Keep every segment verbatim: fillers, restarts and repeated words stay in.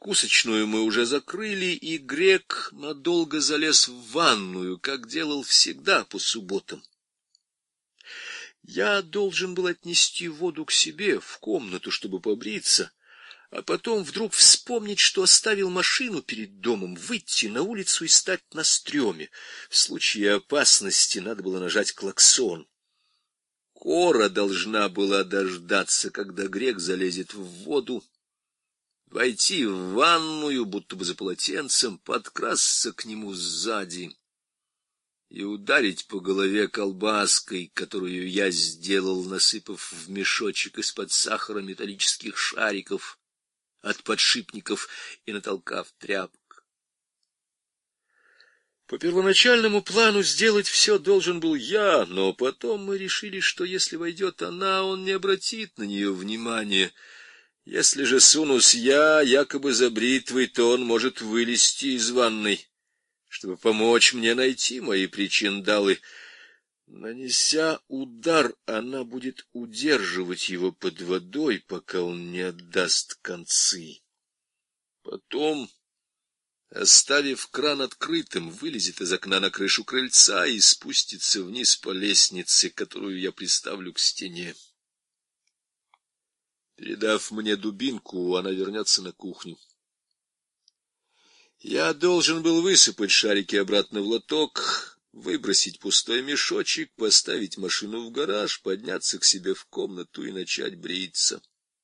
Закусочную мы уже закрыли, и Грек надолго залез в ванную, как делал всегда по субботам. Я должен был отнести воду к себе в комнату, чтобы побриться, а потом вдруг вспомнить, что оставил машину перед домом, выйти на улицу и стать на стреме. В случае опасности надо было нажать клаксон. Кора должна была дождаться, когда Грек залезет в воду, войти в ванную, будто бы за полотенцем, подкрасться к нему сзади и ударить по голове колбаской, которую я сделал, насыпав в мешочек из-под сахара металлических шариков от подшипников и натолкав тряпок. По первоначальному плану сделать все должен был я, но потом мы решили, что если войдет она, он не обратит на нее внимания. Если же сунусь я, якобы за бритвой, то он может вылезти из ванной, чтобы помочь мне найти мои причиндалы. Нанеся удар, она будет удерживать его под водой, пока он не отдаст концы. Потом, оставив кран открытым, вылезет из окна на крышу крыльца и спустится вниз по лестнице, которую я приставлю к стене. Передав мне дубинку, она вернется на кухню. Я должен был высыпать шарики обратно в лоток, выбросить пустой мешочек, поставить машину в гараж, подняться к себе в комнату и начать бриться.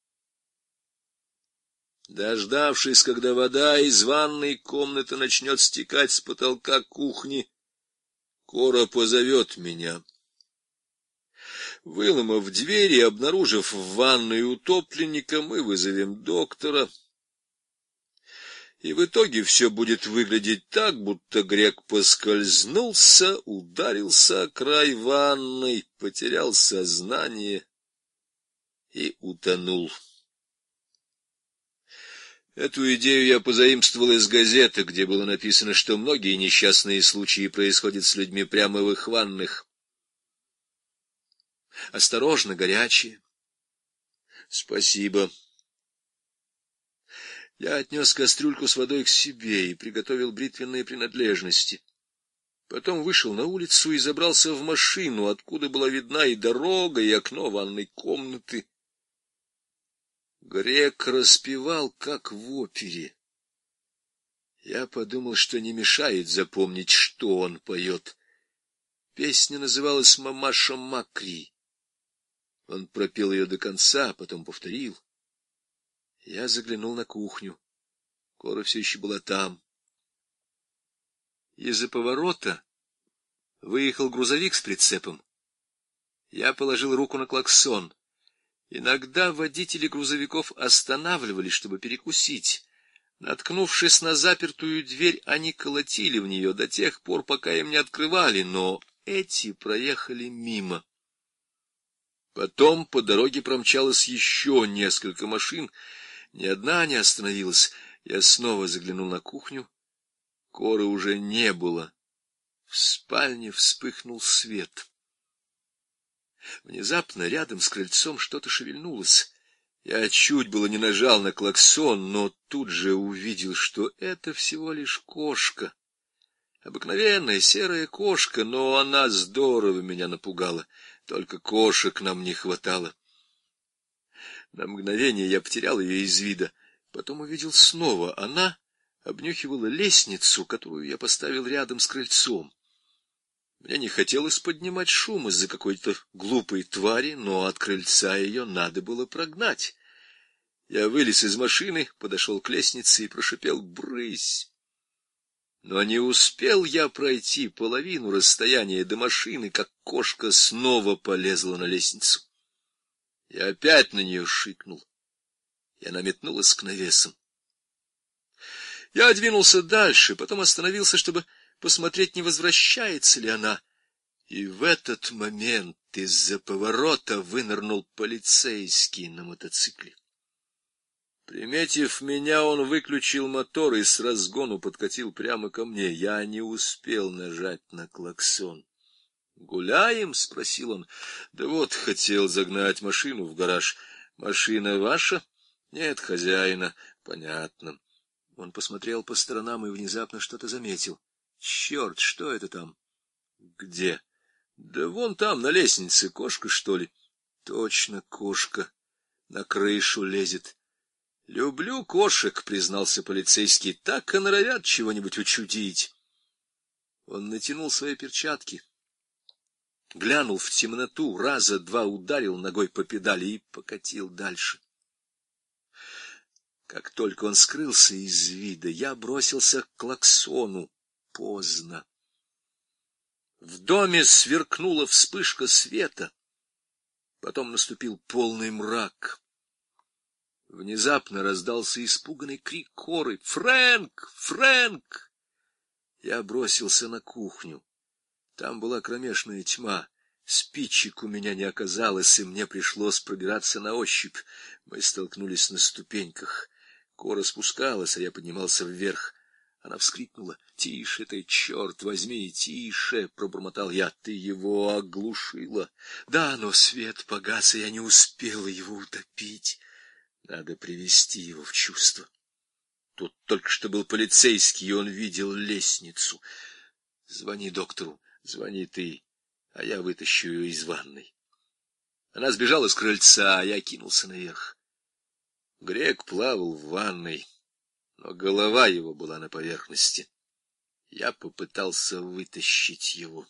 Дождавшись, когда вода из ванной комнаты начнет стекать с потолка кухни, Кора позовет меня. Выломав дверь и обнаружив в ванной утопленника, мы вызовем доктора. И в итоге все будет выглядеть так, будто Грек поскользнулся, ударился о край ванной, потерял сознание и утонул. Эту идею я позаимствовал из газеты, где было написано, что многие несчастные случаи происходят с людьми прямо в их ваннах. Осторожно, горячие. Спасибо. Я отнес кастрюльку с водой к себе и приготовил бритвенные принадлежности. Потом вышел на улицу и забрался в машину, откуда была видна и дорога, и окно ванной комнаты. Грек распевал, как в опере. Я подумал, что не мешает запомнить, что он поет. Песня называлась «Мамаша Макри». Он пропел ее до конца, потом повторил. Я заглянул на кухню. Кора все еще была там. Из-за поворота выехал грузовик с прицепом. Я положил руку на клаксон. Иногда водители грузовиков останавливались, чтобы перекусить. Наткнувшись на запертую дверь, они колотили в нее до тех пор, пока им не открывали, но эти проехали мимо. Потом по дороге промчалось еще несколько машин. Ни одна не остановилась. Я снова заглянул на кухню. Коры уже не было. В спальне вспыхнул свет. Внезапно рядом с крыльцом что-то шевельнулось. Я чуть было не нажал на клаксон, но тут же увидел, что это всего лишь кошка. Обыкновенная серая кошка, но она здорово меня напугала. Только кошек нам не хватало. На мгновение я потерял ее из вида. Потом увидел снова. Она обнюхивала лестницу, которую я поставил рядом с крыльцом. Мне не хотелось поднимать шум из-за какой-то глупой твари, но от крыльца ее надо было прогнать. Я вылез из машины, подошел к лестнице и прошипел: «Брысь!». Но не успел я пройти половину расстояния до машины, как кошка снова полезла на лестницу. Я опять на нее шикнул, и она метнулась к навесам. Я двинулся дальше, потом остановился, чтобы посмотреть, не возвращается ли она. И в этот момент из-за поворота вынырнул полицейский на мотоцикле. Приметив меня, он выключил мотор и с разгону подкатил прямо ко мне. Я не успел нажать на клаксон. «Гуляем?» — спросил он. «Да вот, хотел загнать машину в гараж». «Машина ваша?» «Нет, хозяина». «Понятно». Он посмотрел по сторонам и внезапно что-то заметил. Черт, что это там? Где? Да вон там, на лестнице, кошка, что ли? Точно, кошка. На крышу лезет. Люблю кошек, признался полицейский, так и норовят чего-нибудь учудить. Он натянул свои перчатки, глянул в темноту, раза два ударил ногой по педали и покатил дальше. Как только он скрылся из вида, я бросился к клаксону. Поздно. В доме сверкнула вспышка света. Потом наступил полный мрак. Внезапно раздался испуганный крик Коры: «Фрэнк! Фрэнк!» Я бросился на кухню. Там была кромешная тьма. Спичек у меня не оказалось, и мне пришлось пробираться на ощупь. Мы столкнулись на ступеньках. Кора спускалась, а я поднимался вверх. Она вскрикнула: «Тише ты, черт возьми, тише!» — пробормотал я. «Ты его оглушила!» «Да, но свет погас, и я не успела его утопить. Надо привести его в чувство». Тут только что был полицейский, и он видел лестницу. «Звони доктору, звони ты, а я вытащу ее из ванной». Она сбежала с крыльца, а я кинулся наверх. Грек плавал в ванной, но голова его была на поверхности. Я попытался вытащить его.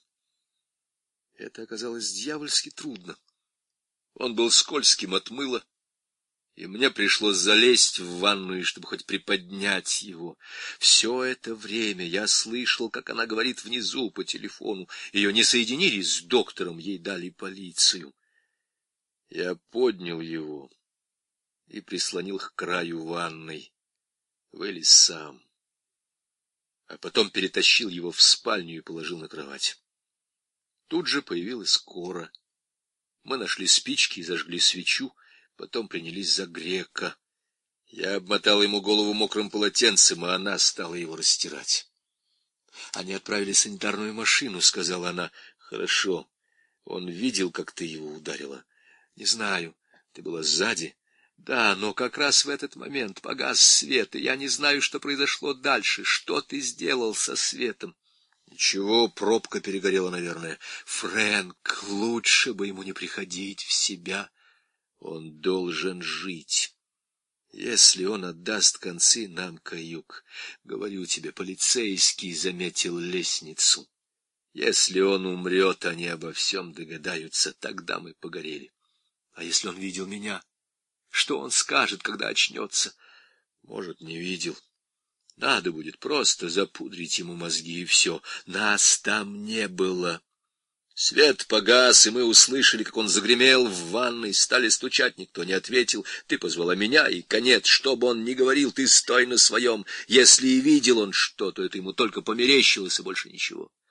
Это оказалось дьявольски трудно. Он был скользким от мыла, и мне пришлось залезть в ванную, чтобы хоть приподнять его. Все это время я слышал, как она говорит внизу по телефону. Ее не соединили с доктором, ей дали полицию. Я поднял его и прислонил к краю ванной. Вылез сам. А потом перетащил его в спальню и положил на кровать. Тут же появилась Кора. Мы нашли спички и зажгли свечу, потом принялись за Грека. Я обмотал ему голову мокрым полотенцем, а она стала его растирать. «Они отправили санитарную машину», — сказала она. «Хорошо. Он видел, как ты его ударила?» «Не знаю. Ты была сзади?» «Да, но как раз в этот момент погас свет, и я не знаю, что произошло дальше. Что ты сделал со светом?» «Ничего, пробка перегорела, наверное». «Фрэнк, лучше бы ему не приходить в себя. Он должен жить. Если он отдаст концы, нам каюк. Говорю тебе, полицейский заметил лестницу. Если он умрет, они обо всем догадаются, тогда мы погорели. А если он видел меня? Что он скажет, когда очнется?» «Может, не видел. Надо будет просто запудрить ему мозги, и все. Нас там не было». Свет погас, и мы услышали, как он загремел в ванной, стали стучать, никто не ответил. Ты позвала меня, и конец, что бы он ни говорил, ты стой на своем. Если и видел он что, то это ему только померещилось, и больше ничего.